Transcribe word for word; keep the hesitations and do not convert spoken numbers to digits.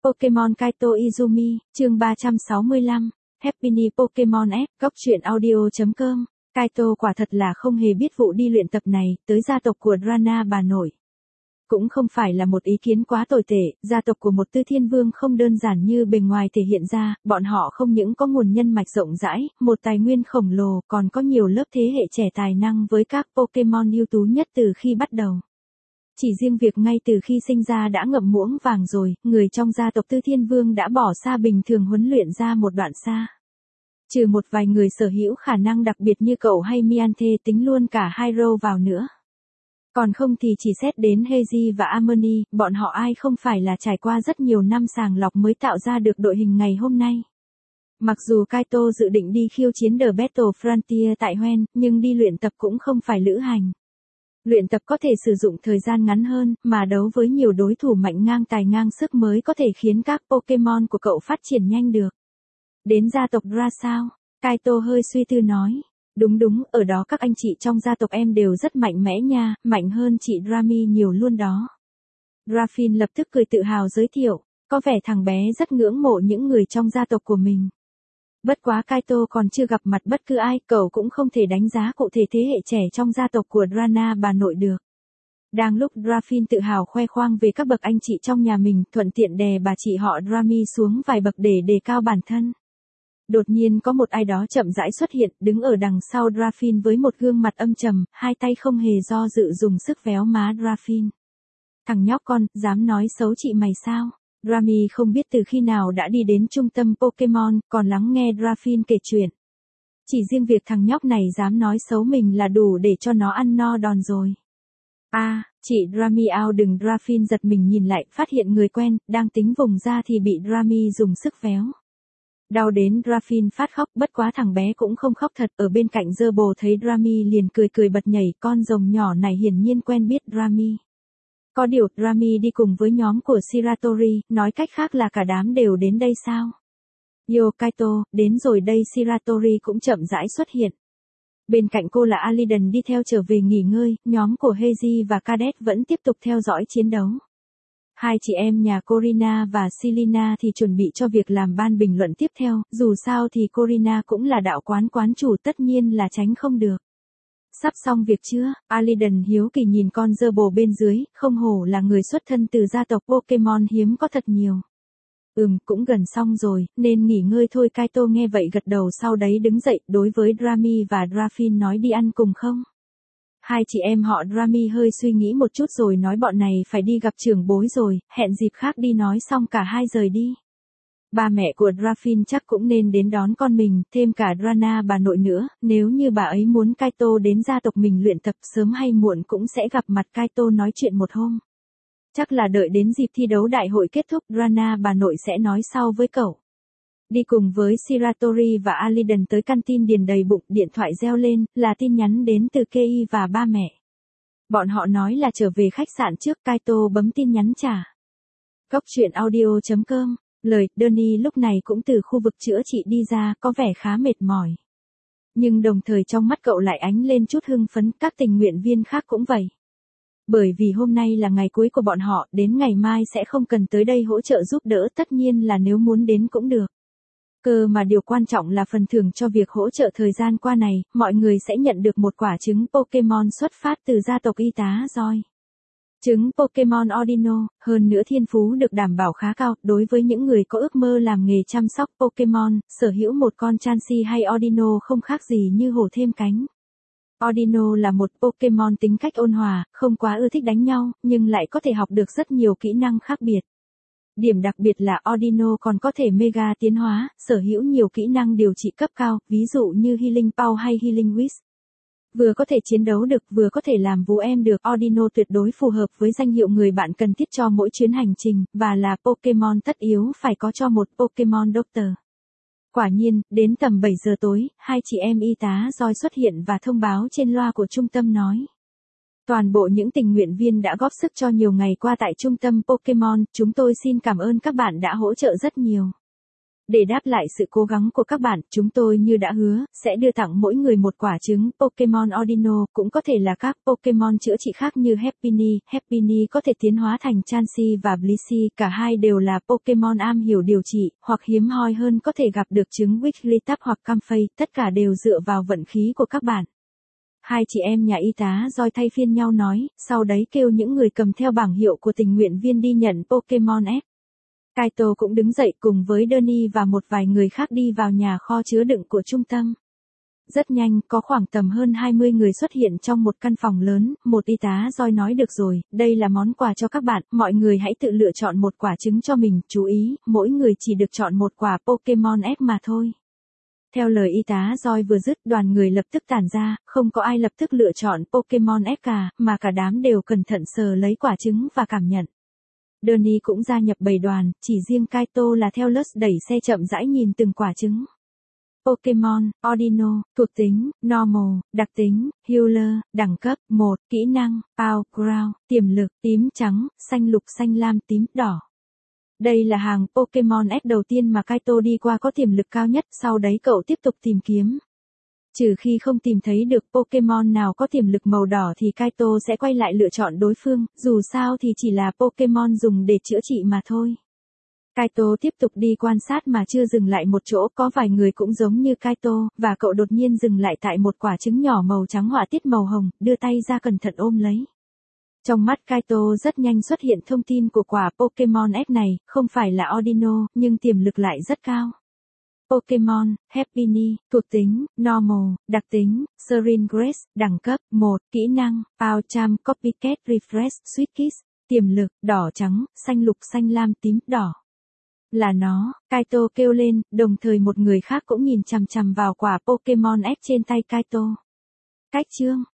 Pokemon Kaito Izumi, chương ba trăm sáu mươi lăm, Happy New Pokemon X, góc truyện audio chấm com. Kaito quả thật là không hề biết vụ đi luyện tập này, tới gia tộc của Drana bà nội. Cũng không phải là một ý kiến quá tồi tệ, gia tộc của một tư thiên vương không đơn giản như bề ngoài thể hiện ra, bọn họ không những có nguồn nhân mạch rộng rãi, một tài nguyên khổng lồ, còn có nhiều lớp thế hệ trẻ tài năng với các Pokemon ưu tú nhất từ khi bắt đầu. Chỉ riêng việc ngay từ khi sinh ra đã ngậm muỗng vàng rồi, người trong gia tộc Tư Thiên Vương đã bỏ xa bình thường huấn luyện ra một đoạn xa. Trừ một vài người sở hữu khả năng đặc biệt như cậu hay Mianthe tính luôn cả Hydro vào nữa. Còn không thì chỉ xét đến Heiji và Amoni, bọn họ ai không phải là trải qua rất nhiều năm sàng lọc mới tạo ra được đội hình ngày hôm nay. Mặc dù Kaito dự định đi khiêu chiến The Battle Frontier tại Hoenn, nhưng đi luyện tập cũng không phải lữ hành. Luyện tập có thể sử dụng thời gian ngắn hơn, mà đấu với nhiều đối thủ mạnh ngang tài ngang sức mới có thể khiến các Pokemon của cậu phát triển nhanh được. Đến gia tộc Dra sao? Kaito hơi suy tư nói. Đúng đúng, ở đó các anh chị trong gia tộc em đều rất mạnh mẽ nha, mạnh hơn chị Drami nhiều luôn đó. Drafin lập tức cười tự hào giới thiệu, có vẻ thằng bé rất ngưỡng mộ những người trong gia tộc của mình. Bất quá Kaito còn chưa gặp mặt bất cứ ai, cậu cũng không thể đánh giá cụ thể thế hệ trẻ trong gia tộc của Drana bà nội được. Đang lúc Drafin tự hào khoe khoang về các bậc anh chị trong nhà mình, thuận tiện đè bà chị họ Drami xuống vài bậc để đề cao bản thân. Đột nhiên có một ai đó chậm rãi xuất hiện, đứng ở đằng sau Drafin với một gương mặt âm trầm, hai tay không hề do dự dùng sức véo má Drafin. Thằng nhóc con, dám nói xấu chị mày sao? Drami không biết từ khi nào đã đi đến trung tâm Pokemon, còn lắng nghe Drafin kể chuyện. Chỉ riêng việc thằng nhóc này dám nói xấu mình là đủ để cho nó ăn no đòn rồi. A, à, chị Drami ao đừng. Drafin giật mình nhìn lại, phát hiện người quen, đang tính vùng ra thì bị Drami dùng sức véo. Đau đến Drafin phát khóc, bất quá thằng bé cũng không khóc thật, ở bên cạnh Gerbo thấy Drami liền cười cười bật nhảy, con rồng nhỏ này hiển nhiên quen biết Drami. Có điều, Drami đi cùng với nhóm của Shiratori, nói cách khác là cả đám đều đến đây sao? Yo Kaito, đến rồi đây. Shiratori cũng chậm rãi xuất hiện. Bên cạnh cô là Aliden đi theo trở về nghỉ ngơi, nhóm của Heiji và Cadet vẫn tiếp tục theo dõi chiến đấu. Hai chị em nhà Corina và Selina thì chuẩn bị cho việc làm ban bình luận tiếp theo, dù sao thì Corina cũng là đạo quán quán chủ tất nhiên là tránh không được. Sắp xong việc chưa? Aliden hiếu kỳ nhìn con Gerbo bên dưới, không hổ là người xuất thân từ gia tộc Pokemon hiếm có thật nhiều. Ừm, cũng gần xong rồi, nên nghỉ ngơi thôi. Kaito nghe vậy gật đầu, sau đấy đứng dậy, đối với Drami và Drafin nói đi ăn cùng không? Hai chị em họ Drami hơi suy nghĩ một chút rồi nói bọn này phải đi gặp trưởng bối rồi, hẹn dịp khác đi. Nói xong cả hai rời đi. Ba mẹ của Drafin chắc cũng nên đến đón con mình, thêm cả Drana bà nội nữa, nếu như bà ấy muốn Kaito đến gia tộc mình luyện tập sớm hay muộn cũng sẽ gặp mặt Kaito nói chuyện một hôm. Chắc là đợi đến dịp thi đấu đại hội kết thúc Drana bà nội sẽ nói sau với cậu. Đi cùng với Shiratori và Aliden tới canteen điền đầy bụng, điện thoại reo lên, là tin nhắn đến từ Kei và ba mẹ. Bọn họ nói là trở về khách sạn trước. Kaito bấm tin nhắn trả. Góc truyện audio chấm com. Lời, Donnie lúc này cũng từ khu vực chữa trị đi ra, có vẻ khá mệt mỏi. Nhưng đồng thời trong mắt cậu lại ánh lên chút hưng phấn, các tình nguyện viên khác cũng vậy. Bởi vì hôm nay là ngày cuối của bọn họ, đến ngày mai sẽ không cần tới đây hỗ trợ giúp đỡ, tất nhiên là nếu muốn đến cũng được. Cơ mà điều quan trọng là phần thưởng cho việc hỗ trợ thời gian qua này, mọi người sẽ nhận được một quả trứng Pokemon xuất phát từ gia tộc y tá Joy. Trứng Pokemon Ordino, hơn nữa thiên phú được đảm bảo khá cao, đối với những người có ước mơ làm nghề chăm sóc Pokemon, sở hữu một con Chansey hay Ordino không khác gì như hổ thêm cánh. Ordino là một Pokemon tính cách ôn hòa, không quá ưa thích đánh nhau, nhưng lại có thể học được rất nhiều kỹ năng khác biệt. Điểm đặc biệt là Ordino còn có thể Mega tiến hóa, sở hữu nhiều kỹ năng điều trị cấp cao, ví dụ như Healing Pow hay Healing Wish. Vừa có thể chiến đấu được, vừa có thể làm vũ em được. Ordino tuyệt đối phù hợp với danh hiệu người bạn cần thiết cho mỗi chuyến hành trình, và là Pokemon tất yếu phải có cho một Pokemon Doctor. Quả nhiên, đến tầm bảy giờ tối, hai chị em y tá Joy xuất hiện và thông báo trên loa của trung tâm nói. Toàn bộ những tình nguyện viên đã góp sức cho nhiều ngày qua tại trung tâm Pokemon, chúng tôi xin cảm ơn các bạn đã hỗ trợ rất nhiều. Để đáp lại sự cố gắng của các bạn, chúng tôi như đã hứa, sẽ đưa tặng mỗi người một quả trứng Pokemon Audino, cũng có thể là các Pokemon chữa trị khác như Happiny. Happiny có thể tiến hóa thành Chansey và Blissey, cả hai đều là Pokemon am hiểu điều trị, hoặc hiếm hoi hơn có thể gặp được trứng Wigglytuff hoặc Comfey, tất cả đều dựa vào vận khí của các bạn. Hai chị em nhà y tá Joy thay phiên nhau nói, sau đấy kêu những người cầm theo bảng hiệu của tình nguyện viên đi nhận Pokemon S. Kaito cũng đứng dậy cùng với Danny và một vài người khác đi vào nhà kho chứa đựng của trung tâm. Rất nhanh, có khoảng tầm hơn hai mươi người xuất hiện trong một căn phòng lớn, một y tá Joy nói được rồi, đây là món quà cho các bạn, mọi người hãy tự lựa chọn một quả trứng cho mình, chú ý, mỗi người chỉ được chọn một quả Pokemon S mà thôi. Theo lời y tá Joy vừa dứt, đoàn người lập tức tản ra, không có ai lập tức lựa chọn Pokemon S cả, mà cả đám đều cẩn thận sờ lấy quả trứng và cảm nhận. Danny cũng gia nhập bầy đoàn, chỉ riêng Kaito là theo Lus đẩy xe chậm rãi nhìn từng quả trứng. Pokemon, Audino, thuộc tính, Normal, đặc tính, Healer, đẳng cấp, một, kỹ năng, Power Ground, tiềm lực, tím trắng, xanh lục xanh lam tím đỏ. Đây là hàng Pokemon S đầu tiên mà Kaito đi qua có tiềm lực cao nhất, sau đấy cậu tiếp tục tìm kiếm. Trừ khi không tìm thấy được Pokemon nào có tiềm lực màu đỏ thì Kaito sẽ quay lại lựa chọn đối phương, dù sao thì chỉ là Pokemon dùng để chữa trị mà thôi. Kaito tiếp tục đi quan sát mà chưa dừng lại một chỗ, có vài người cũng giống như Kaito, và cậu đột nhiên dừng lại tại một quả trứng nhỏ màu trắng họa tiết màu hồng, đưa tay ra cẩn thận ôm lấy. Trong mắt Kaito rất nhanh xuất hiện thông tin của quả Pokemon S này, không phải là Audino, nhưng tiềm lực lại rất cao. Pokemon, Happiny, thuộc tính, Normal, đặc tính, Serene Grace, đẳng cấp, một, kỹ năng, Power Charm, Copycat Refresh, Sweet Kiss, tiềm lực, đỏ trắng, xanh lục xanh lam tím đỏ. Là nó, Kaito kêu lên, đồng thời một người khác cũng nhìn chằm chằm vào quả Pokemon S trên tay Kaito. Cách chương